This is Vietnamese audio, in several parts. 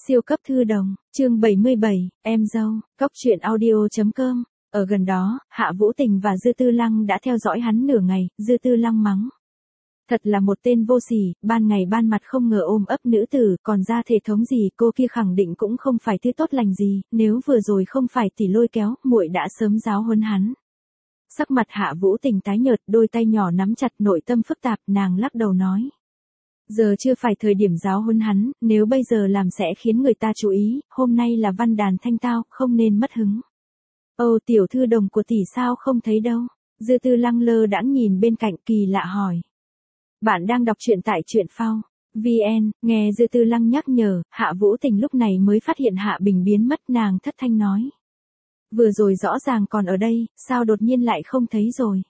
Siêu cấp thư đồng, chương 77, em dâu, cóc truyện audio.com. Ở gần đó, Hạ Vũ Tình và Dư Tư Lăng đã theo dõi hắn nửa ngày, Dư Tư Lăng mắng. Thật là một tên vô sỉ, ban ngày ban mặt không ngờ ôm ấp nữ tử, còn ra thể thống gì, cô kia khẳng định cũng không phải thứ tốt lành gì, nếu vừa rồi không phải tỷ lôi kéo, muội đã sớm giáo huấn hắn. Sắc mặt Hạ Vũ Tình tái nhợt, đôi tay nhỏ nắm chặt, nội tâm phức tạp, nàng lắc đầu nói. Giờ chưa phải thời điểm giáo huấn hắn, nếu bây giờ làm sẽ khiến người ta chú ý, hôm nay là văn đàn thanh tao, không nên mất hứng. Ồ, tiểu thư đồng của tỷ sao không thấy đâu? Dư Tư Lăng lơ đãng nhìn bên cạnh, kỳ lạ hỏi. Bạn đang đọc truyện tại truyện phao VN, nghe Dư Tư Lăng nhắc nhở, Hạ Vũ Tình lúc này mới phát hiện Hạ Bình biến mất, nàng thất thanh nói. Vừa rồi rõ ràng còn ở đây, sao đột nhiên lại không thấy rồi?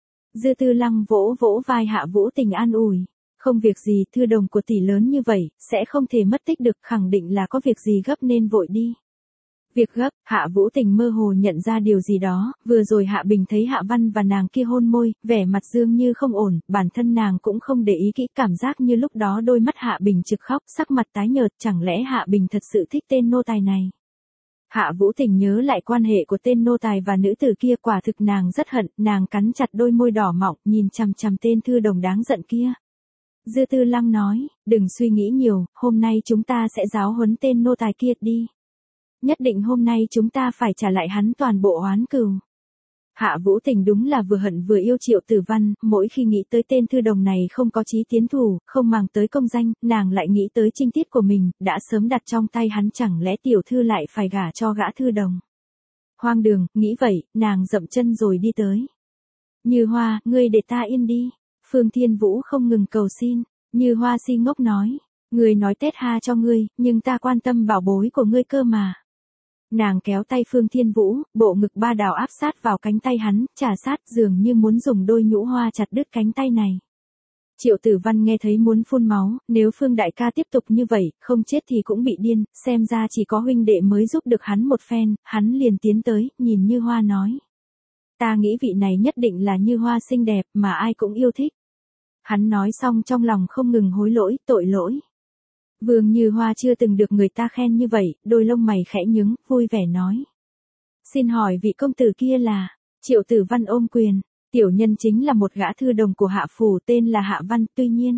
Dư Tư Lăng vỗ vỗ vai Hạ Vũ Tình an ủi. Không việc gì, thư đồng của tỷ lớn như vậy, sẽ không thể mất tích được, khẳng định là có việc gì gấp nên vội đi. Việc gấp, Hạ Vũ Tình mơ hồ nhận ra điều gì đó, vừa rồi Hạ Bình thấy Hạ Văn và nàng kia hôn môi, vẻ mặt dương như không ổn, bản thân nàng cũng không để ý kỹ, cảm giác như lúc đó đôi mắt Hạ Bình trực khóc, sắc mặt tái nhợt, chẳng lẽ Hạ Bình thật sự thích tên nô tài này. Hạ Vũ Tình nhớ lại quan hệ của tên nô tài và nữ tử kia, quả thực nàng rất hận, nàng cắn chặt đôi môi đỏ mọng, nhìn chằm chằm tên thư đồng đáng giận kia. Dư Tư Lăng nói, đừng suy nghĩ nhiều, hôm nay chúng ta sẽ giáo huấn tên nô tài kia đi. Nhất định hôm nay chúng ta phải trả lại hắn toàn bộ oán cừu. Hạ Vũ Tình đúng là vừa hận vừa yêu Triệu Tử Văn, mỗi khi nghĩ tới tên thư đồng này không có chí tiến thủ, không màng tới công danh, nàng lại nghĩ tới trinh tiết của mình, đã sớm đặt trong tay hắn, chẳng lẽ tiểu thư lại phải gả cho gã thư đồng. Hoang đường, nghĩ vậy, nàng dậm chân rồi đi tới. Như Hoa, ngươi để ta yên đi. Phương Thiên Vũ không ngừng cầu xin, Như Hoa si ngốc nói, ngươi nói tết ha cho ngươi, nhưng ta quan tâm bảo bối của ngươi cơ mà. Nàng kéo tay Phương Thiên Vũ, bộ ngực ba đào áp sát vào cánh tay hắn, chà sát dường như muốn dùng đôi nhũ hoa chặt đứt cánh tay này. Triệu Tử Văn nghe thấy muốn phun máu, nếu Phương đại ca tiếp tục như vậy, không chết thì cũng bị điên, xem ra chỉ có huynh đệ mới giúp được hắn một phen, hắn liền tiến tới, nhìn Như Hoa nói. Ta nghĩ vị này nhất định là Như Hoa xinh đẹp mà ai cũng yêu thích. Hắn nói xong trong lòng không ngừng hối lỗi, tội lỗi. Vương Như Hoa chưa từng được người ta khen như vậy, đôi lông mày khẽ nhướng, vui vẻ nói. Xin hỏi vị công tử kia là, Triệu Tử Văn ôm quyền, tiểu nhân chính là một gã thư đồng của Hạ Phủ tên là Hạ Văn, tuy nhiên.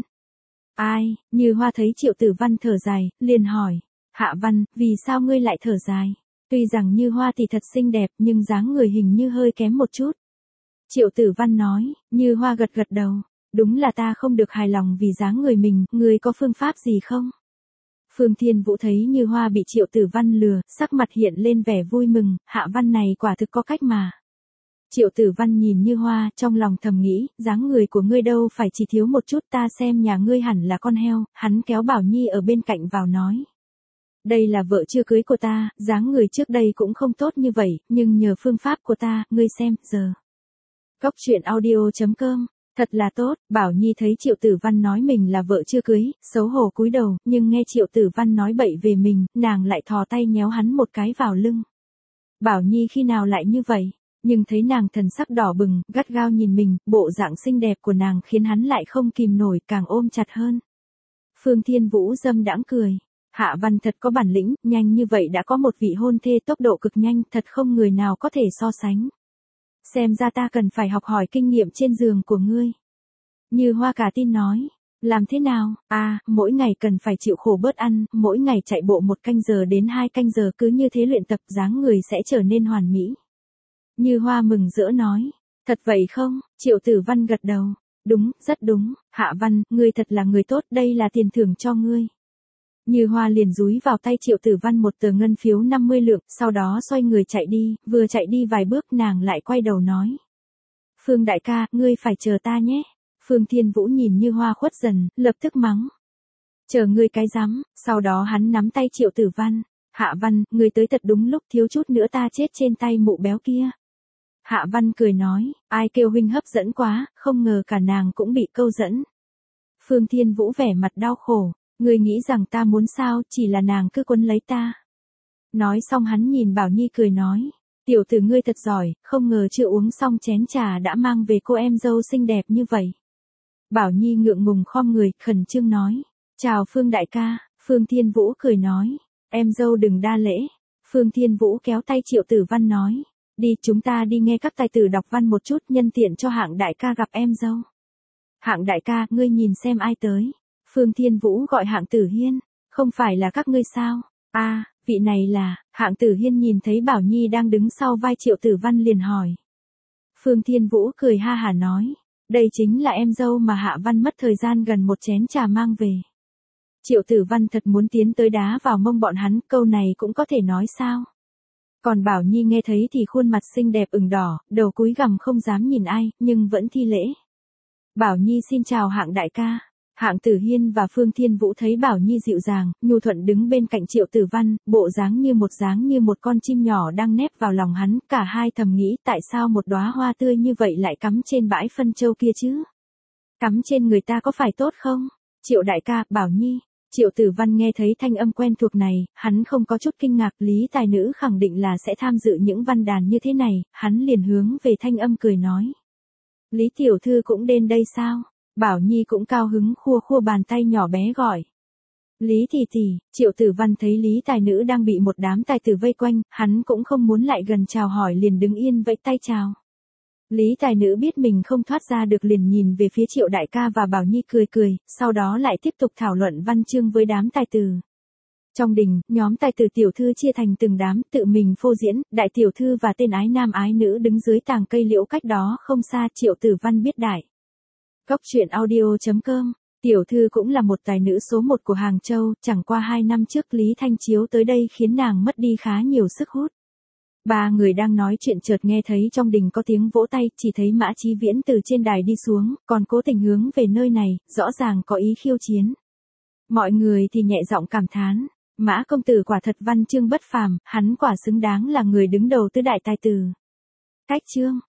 Ai, Như Hoa thấy Triệu Tử Văn thở dài, liền hỏi, Hạ Văn, vì sao ngươi lại thở dài? Tuy rằng Như Hoa thì thật xinh đẹp nhưng dáng người hình như hơi kém một chút. Triệu Tử Văn nói, Như Hoa gật gật đầu. Đúng là ta không được hài lòng vì dáng người mình, ngươi có phương pháp gì không? Phương Thiên Vũ thấy Như Hoa bị Triệu Tử Văn lừa, sắc mặt hiện lên vẻ vui mừng, Hạ Văn này quả thực có cách mà. Triệu Tử Văn nhìn Như Hoa, trong lòng thầm nghĩ, dáng người của ngươi đâu phải chỉ thiếu một chút, ta xem nhà ngươi hẳn là con heo, hắn kéo Bảo Nhi ở bên cạnh vào nói. Đây là vợ chưa cưới của ta, dáng người trước đây cũng không tốt như vậy, nhưng nhờ phương pháp của ta, ngươi xem, giờ. Cóc truyện audio.com. Thật là tốt, Bảo Nhi thấy Triệu Tử Văn nói mình là vợ chưa cưới, xấu hổ cúi đầu, nhưng nghe Triệu Tử Văn nói bậy về mình, nàng lại thò tay nhéo hắn một cái vào lưng. Bảo Nhi khi nào lại như vậy, nhưng thấy nàng thần sắc đỏ bừng, gắt gao nhìn mình, bộ dạng xinh đẹp của nàng khiến hắn lại không kìm nổi, càng ôm chặt hơn. Phương Thiên Vũ dâm đãng cười. Hạ Văn thật có bản lĩnh, nhanh như vậy đã có một vị hôn thê, tốc độ cực nhanh, thật không người nào có thể so sánh. Xem ra ta cần phải học hỏi kinh nghiệm trên giường của ngươi. Như Hoa cả tin nói, làm thế nào? Mỗi ngày cần phải chịu khổ bớt ăn, mỗi ngày chạy bộ 1 canh giờ đến 2 canh giờ, cứ như thế luyện tập, dáng người sẽ trở nên hoàn mỹ. Như Hoa mừng rỡ nói, thật vậy không? Triệu Tử Văn gật đầu, đúng, rất đúng, Hạ Văn, ngươi thật là người tốt, đây là tiền thưởng cho ngươi. Như Hoa liền dúi vào tay Triệu Tử Văn một tờ ngân phiếu 50 lượng, sau đó xoay người chạy đi, vừa chạy đi vài bước nàng lại quay đầu nói. Phương đại ca, ngươi phải chờ ta nhé. Phương Thiên Vũ nhìn Như Hoa khuất dần, lập tức mắng. Chờ ngươi cái rắm, sau đó hắn nắm tay Triệu Tử Văn. Hạ Văn, ngươi tới thật đúng lúc, thiếu chút nữa ta chết trên tay mụ béo kia. Hạ Văn cười nói, ai kêu huynh hấp dẫn quá, không ngờ cả nàng cũng bị câu dẫn. Phương Thiên Vũ vẻ mặt đau khổ. Ngươi nghĩ rằng ta muốn sao, chỉ là nàng cứ quấn lấy ta. Nói xong hắn nhìn Bảo Nhi cười nói, tiểu tử ngươi thật giỏi, không ngờ chưa uống xong chén trà đã mang về cô em dâu xinh đẹp như vậy. Bảo Nhi ngượng ngùng khom người, khẩn trương nói, chào Phương đại ca. Phương Thiên Vũ cười nói, Em dâu đừng đa lễ. Phương Thiên Vũ kéo tay Triệu Tử Văn nói. Đi, chúng ta đi nghe các tài tử đọc văn một chút, nhân tiện cho Hạng đại ca gặp em dâu. Hạng đại ca, ngươi nhìn xem ai tới. Phương Thiên Vũ gọi Hạng Tử Hiên. Không phải là các ngươi sao? À, vị này là. Hạng Tử Hiên nhìn thấy Bảo Nhi đang đứng sau vai Triệu Tử Văn liền hỏi. Phương Thiên Vũ cười ha hả nói. Đây chính là em dâu mà Hạ Văn mất thời gian gần một chén trà mang về. Triệu Tử Văn thật muốn tiến tới đá vào mông bọn hắn, câu này cũng có thể nói sao? Còn Bảo Nhi nghe thấy thì khuôn mặt xinh đẹp ửng đỏ, đầu cúi gằm không dám nhìn ai, nhưng vẫn thi lễ. Bảo Nhi xin chào Hạng đại ca. Hạng Tử Hiên và Phương Thiên Vũ thấy Bảo Nhi dịu dàng, nhu thuận đứng bên cạnh Triệu Tử Văn, bộ dáng như một con chim nhỏ đang nép vào lòng hắn, cả hai thầm nghĩ tại sao một đóa hoa tươi như vậy lại cắm trên bãi phân châu kia chứ? Cắm trên người ta có phải tốt không? Triệu đại ca, Bảo Nhi. Triệu Tử Văn nghe thấy thanh âm quen thuộc này, hắn không có chút kinh ngạc, Lý tài nữ khẳng định là sẽ tham dự những văn đàn như thế này, hắn liền hướng về thanh âm cười nói. Lý tiểu thư cũng đến đây sao? Bảo Nhi cũng cao hứng khua khua bàn tay nhỏ bé gọi. Lý tỷ tỷ. Triệu Tử Văn thấy Lý tài nữ đang bị một đám tài tử vây quanh, hắn cũng không muốn lại gần chào hỏi liền đứng yên vẫy tay chào. Lý tài nữ biết mình không thoát ra được liền nhìn về phía Triệu đại ca và Bảo Nhi cười cười, sau đó lại tiếp tục thảo luận văn chương với đám tài tử. Trong đình, nhóm tài tử tiểu thư chia thành từng đám, tự mình phô diễn, đại tiểu thư và tên ái nam ái nữ đứng dưới tàng cây liễu cách đó không xa. Triệu Tử Văn biết đại. Góc truyện audio.com, tiểu thư cũng là một tài nữ số 1 của Hàng Châu, chẳng qua 2 năm trước Lý Thanh Chiếu tới đây khiến nàng mất đi khá nhiều sức hút. Ba người đang nói chuyện chợt nghe thấy trong đình có tiếng vỗ tay, chỉ thấy Mã Chí Viễn từ trên đài đi xuống, còn cố tình hướng về nơi này, rõ ràng có ý khiêu chiến. Mọi người thì nhẹ giọng cảm thán, Mã công tử quả thật văn chương bất phàm, hắn quả xứng đáng là người đứng đầu tứ đại tài tử. Cách chương